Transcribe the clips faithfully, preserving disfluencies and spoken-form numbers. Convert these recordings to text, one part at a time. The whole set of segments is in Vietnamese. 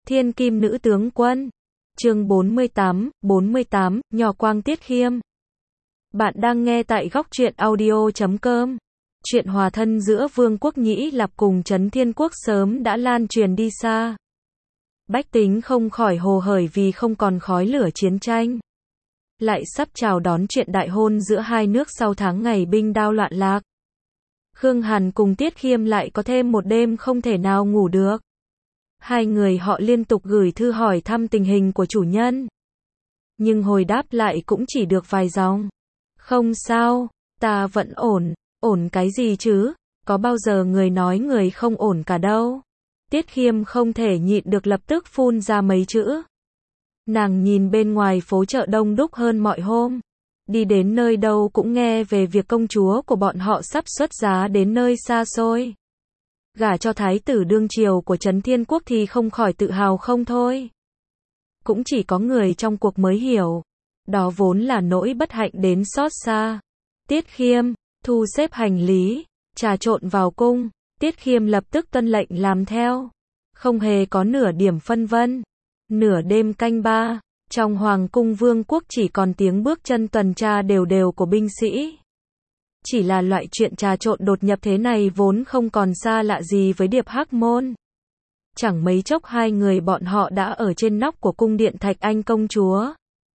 Thiên Kim Nữ Tướng Quân. Chương bốn mươi tám, bốn mươi tám, Nhỏ Quang Tiết Khiêm. Bạn đang nghe tại góc truyện audio chấm com. Chuyện hòa thân giữa Vương quốc Nhĩ Lạp cùng Trấn Thiên Quốc sớm đã lan truyền đi xa. Bách tính không khỏi hồ hởi vì không còn khói lửa chiến tranh. Lại sắp chào đón chuyện đại hôn giữa hai nước sau tháng ngày binh đao loạn lạc. Khương Hàn cùng Tiết Khiêm lại có thêm một đêm không thể nào ngủ được. Hai người họ liên tục gửi thư hỏi thăm tình hình của chủ nhân. Nhưng hồi đáp lại cũng chỉ được vài dòng. Không sao, ta vẫn ổn. Ổn cái gì chứ? Có bao giờ người nói người không ổn cả đâu. Tiết Khiêm không thể nhịn được lập tức phun ra mấy chữ. Nàng nhìn bên ngoài phố chợ đông đúc hơn mọi hôm. Đi đến nơi đâu cũng nghe về việc công chúa của bọn họ sắp xuất giá đến nơi xa xôi. Gả cho thái tử đương triều của Trấn Thiên Quốc thì không khỏi tự hào không thôi. Cũng chỉ có người trong cuộc mới hiểu. Đó vốn là nỗi bất hạnh đến xót xa. Tiết Khiêm, thu xếp hành lý, trà trộn vào cung. Tiết Khiêm lập tức tuân lệnh làm theo. Không hề có nửa điểm phân vân. Nửa đêm canh ba, trong Hoàng cung Vương quốc chỉ còn tiếng bước chân tuần tra đều đều của binh sĩ. Chỉ là loại chuyện trà trộn đột nhập thế này vốn không còn xa lạ gì với Điệp Hắc Môn. Chẳng mấy chốc hai người bọn họ đã ở trên nóc của cung điện Thạch Anh công chúa.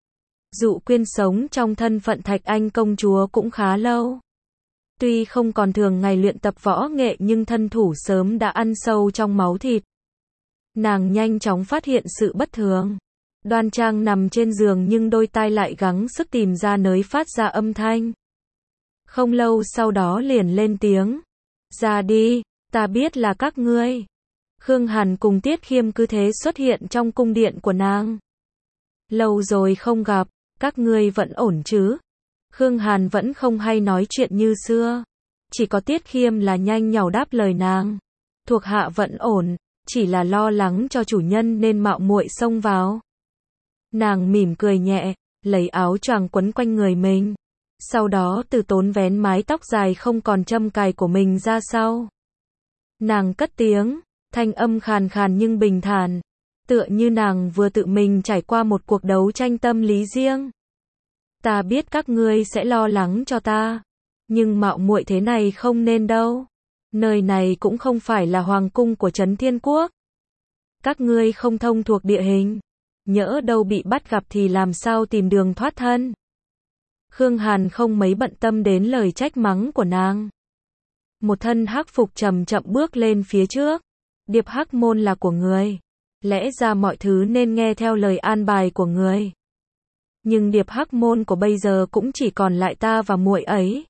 Dụ Quyên sống trong thân phận Thạch Anh công chúa cũng khá lâu. Tuy không còn thường ngày luyện tập võ nghệ nhưng thân thủ sớm đã ăn sâu trong máu thịt. Nàng nhanh chóng phát hiện sự bất thường. Đoan trang nằm trên giường nhưng đôi tai lại gắng sức tìm ra nơi phát ra âm thanh. Không lâu sau đó liền lên tiếng. Ra đi, ta biết là các ngươi. Khương Hàn cùng Tiết Khiêm cứ thế xuất hiện trong cung điện của nàng. Lâu rồi không gặp, các ngươi vẫn ổn chứ? Khương Hàn vẫn không hay nói chuyện như xưa. Chỉ có Tiết Khiêm là nhanh nhảu đáp lời nàng. Thuộc hạ vẫn ổn, chỉ là lo lắng cho chủ nhân nên mạo muội xông vào. Nàng mỉm cười nhẹ, lấy áo choàng quấn quanh người mình. Sau đó từ tốn vén mái tóc dài không còn châm cài của mình ra sau. Nàng cất tiếng, thanh âm khàn khàn nhưng bình thản. Tựa như nàng vừa tự mình trải qua một cuộc đấu tranh tâm lý riêng. Ta biết các ngươi sẽ lo lắng cho ta. Nhưng mạo muội thế này không nên đâu. Nơi này cũng không phải là hoàng cung của Trấn Thiên Quốc. Các ngươi không thông thuộc địa hình. Nhỡ đâu bị bắt gặp thì làm sao tìm đường thoát thân. Khương Hàn không mấy bận tâm đến lời trách mắng của nàng. Một thân hắc phục chậm chậm bước lên phía trước. Điệp Hắc Môn là của người. Lẽ ra mọi thứ nên nghe theo lời an bài của người. Nhưng Điệp Hắc Môn của bây giờ cũng chỉ còn lại ta và muội ấy.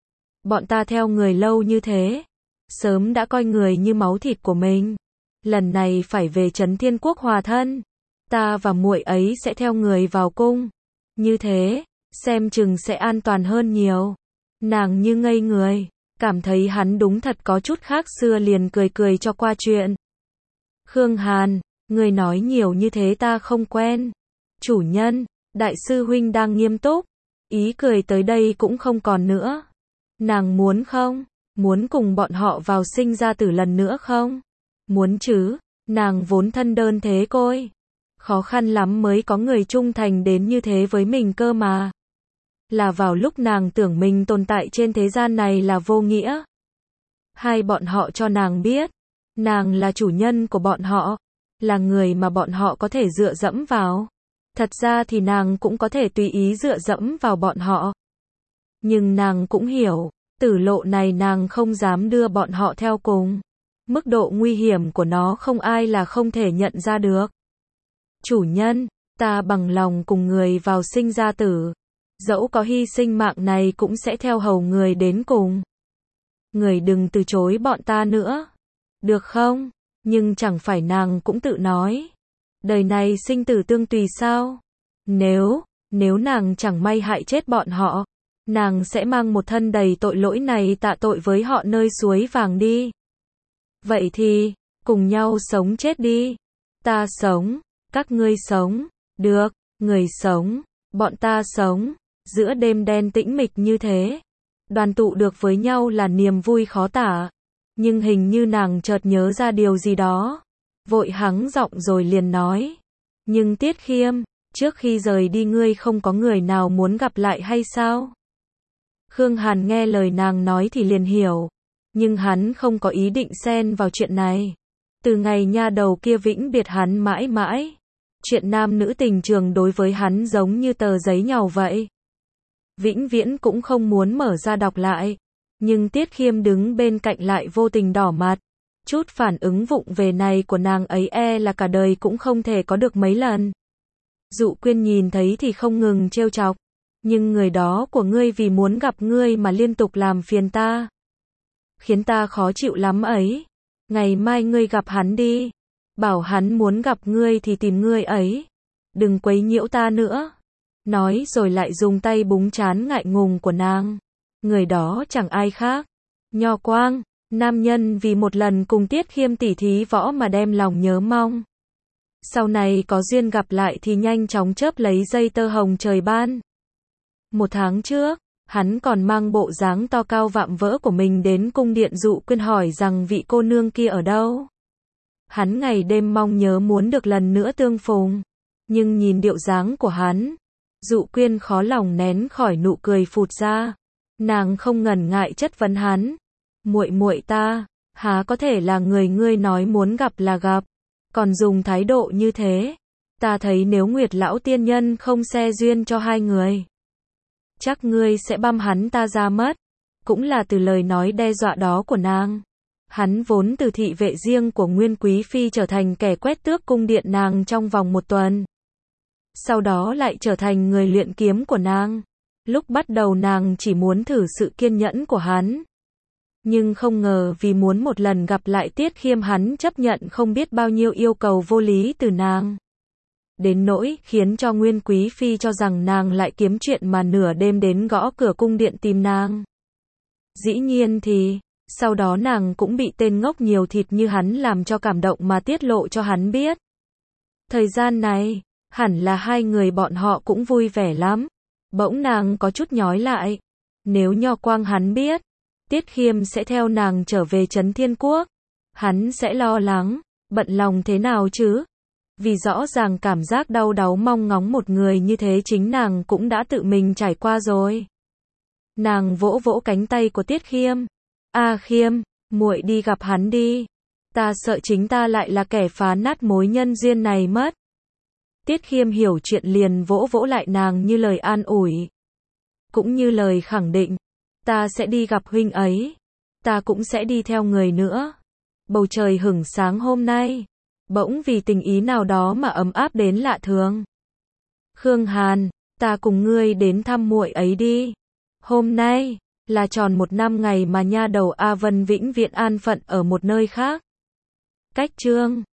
Bọn ta theo người lâu như thế. Sớm đã coi người như máu thịt của mình. Lần này phải về Trấn Thiên Quốc hòa thân. Ta và muội ấy sẽ theo người vào cung. Như thế, xem chừng sẽ an toàn hơn nhiều. Nàng như ngây người, cảm thấy hắn đúng thật có chút khác xưa liền cười cười cho qua chuyện. Khương Hàn, người nói nhiều như thế ta không quen. Chủ nhân, đại sư huynh đang nghiêm túc. Ý cười tới đây cũng không còn nữa. Nàng muốn không? Muốn cùng bọn họ vào sinh ra tử lần nữa không? Muốn chứ, nàng vốn thân đơn thế côi. Khó khăn lắm mới có người trung thành đến như thế với mình cơ mà. Là vào lúc nàng tưởng mình tồn tại trên thế gian này là vô nghĩa. Hai bọn họ cho nàng biết. Nàng là chủ nhân của bọn họ. Là người mà bọn họ có thể dựa dẫm vào. Thật ra thì nàng cũng có thể tùy ý dựa dẫm vào bọn họ. Nhưng nàng cũng hiểu. Tử lộ này nàng không dám đưa bọn họ theo cùng. Mức độ nguy hiểm của nó không ai là không thể nhận ra được. Chủ nhân, ta bằng lòng cùng người vào sinh ra tử. Dẫu có hy sinh mạng này cũng sẽ theo hầu người đến cùng. Người đừng từ chối bọn ta nữa. Được không? Nhưng chẳng phải nàng cũng tự nói. Đời này sinh tử tương tùy sao? Nếu, nếu nàng chẳng may hại chết bọn họ. Nàng sẽ mang một thân đầy tội lỗi này tạ tội với họ nơi suối vàng đi. Vậy thì, cùng nhau sống chết đi. Ta sống, các ngươi sống, được, người sống, bọn ta sống. Giữa đêm đen tĩnh mịch như thế, đoàn tụ được với nhau là niềm vui khó tả. Nhưng hình như nàng chợt nhớ ra điều gì đó. vội hắng giọng rồi liền nói. Nhưng Tiết Khiêm, trước khi rời đi ngươi không có người nào muốn gặp lại hay sao? Khương Hàn nghe lời nàng nói thì liền hiểu. Nhưng hắn không có ý định xen vào chuyện này. Từ ngày nha đầu kia vĩnh biệt hắn mãi mãi. Chuyện nam nữ tình trường đối với hắn giống như tờ giấy nhàu vậy. Vĩnh viễn cũng không muốn mở ra đọc lại. Nhưng Tiết Khiêm đứng bên cạnh lại vô tình đỏ mặt. Chút phản ứng vụng về này của nàng ấy e là cả đời cũng không thể có được mấy lần. Dụ Quyên nhìn thấy thì không ngừng trêu chọc. Nhưng người đó của ngươi vì muốn gặp ngươi mà liên tục làm phiền ta. Khiến ta khó chịu lắm ấy. Ngày mai ngươi gặp hắn đi. Bảo hắn muốn gặp ngươi thì tìm ngươi ấy. Đừng quấy nhiễu ta nữa. Nói rồi lại dùng tay búng trán ngại ngùng của nàng. Người đó chẳng ai khác. Nho Quang, nam nhân vì một lần cùng Tiết Khiêm tỉ thí võ mà đem lòng nhớ mong. Sau này có duyên gặp lại thì nhanh chóng chớp lấy dây tơ hồng trời ban. Một tháng trước, hắn còn mang bộ dáng to cao vạm vỡ của mình đến cung điện Dụ Quyên hỏi rằng vị cô nương kia ở đâu. Hắn ngày đêm mong nhớ muốn được lần nữa tương phùng. Nhưng nhìn điệu dáng của hắn, Dụ Quyên khó lòng nén khỏi nụ cười phụt ra. Nàng không ngần ngại chất vấn hắn. Muội muội ta, há có thể là người ngươi nói muốn gặp là gặp, còn dùng thái độ như thế. Ta thấy nếu Nguyệt lão tiên nhân không xe duyên cho hai người, chắc ngươi sẽ băm hắn ta ra mất. Cũng là từ lời nói đe dọa đó của nàng. Hắn vốn từ thị vệ riêng của Nguyên Quý Phi trở thành kẻ quét tước cung điện nàng trong vòng một tuần. Sau đó lại trở thành người luyện kiếm của nàng. Lúc bắt đầu nàng chỉ muốn thử sự kiên nhẫn của hắn. Nhưng không ngờ vì muốn một lần gặp lại Tiết Khiêm hắn chấp nhận không biết bao nhiêu yêu cầu vô lý từ nàng. Đến nỗi khiến cho Nguyên Quý Phi cho rằng nàng lại kiếm chuyện mà nửa đêm đến gõ cửa cung điện tìm nàng. Dĩ nhiên thì, sau đó nàng cũng bị tên ngốc nhiều thịt như hắn làm cho cảm động mà tiết lộ cho hắn biết. Thời gian này, hẳn là hai người bọn họ cũng vui vẻ lắm. Bỗng nàng có chút nhói lại. Nếu Nho Quang hắn biết, Tiết Khiêm sẽ theo nàng trở về Trấn Thiên Quốc, hắn sẽ lo lắng, bận lòng thế nào chứ? Vì rõ ràng cảm giác đau đáu mong ngóng một người như thế chính nàng cũng đã tự mình trải qua rồi. Nàng vỗ vỗ cánh tay của Tiết Khiêm. A Khiêm, muội đi gặp hắn đi. Ta sợ chính ta lại là kẻ phá nát mối nhân duyên này mất. Tiết Khiêm hiểu chuyện liền vỗ vỗ lại nàng như lời an ủi. Cũng như lời khẳng định. Ta sẽ đi gặp huynh ấy. Ta cũng sẽ đi theo người nữa. Bầu trời hửng sáng hôm nay. Bỗng vì tình ý nào đó mà ấm áp đến lạ thường. Khương Hàn, ta cùng ngươi đến thăm muội ấy đi. Hôm nay là tròn một năm ngày mà nha đầu A Vân vĩnh viễn an phận ở một nơi khác. Cách chương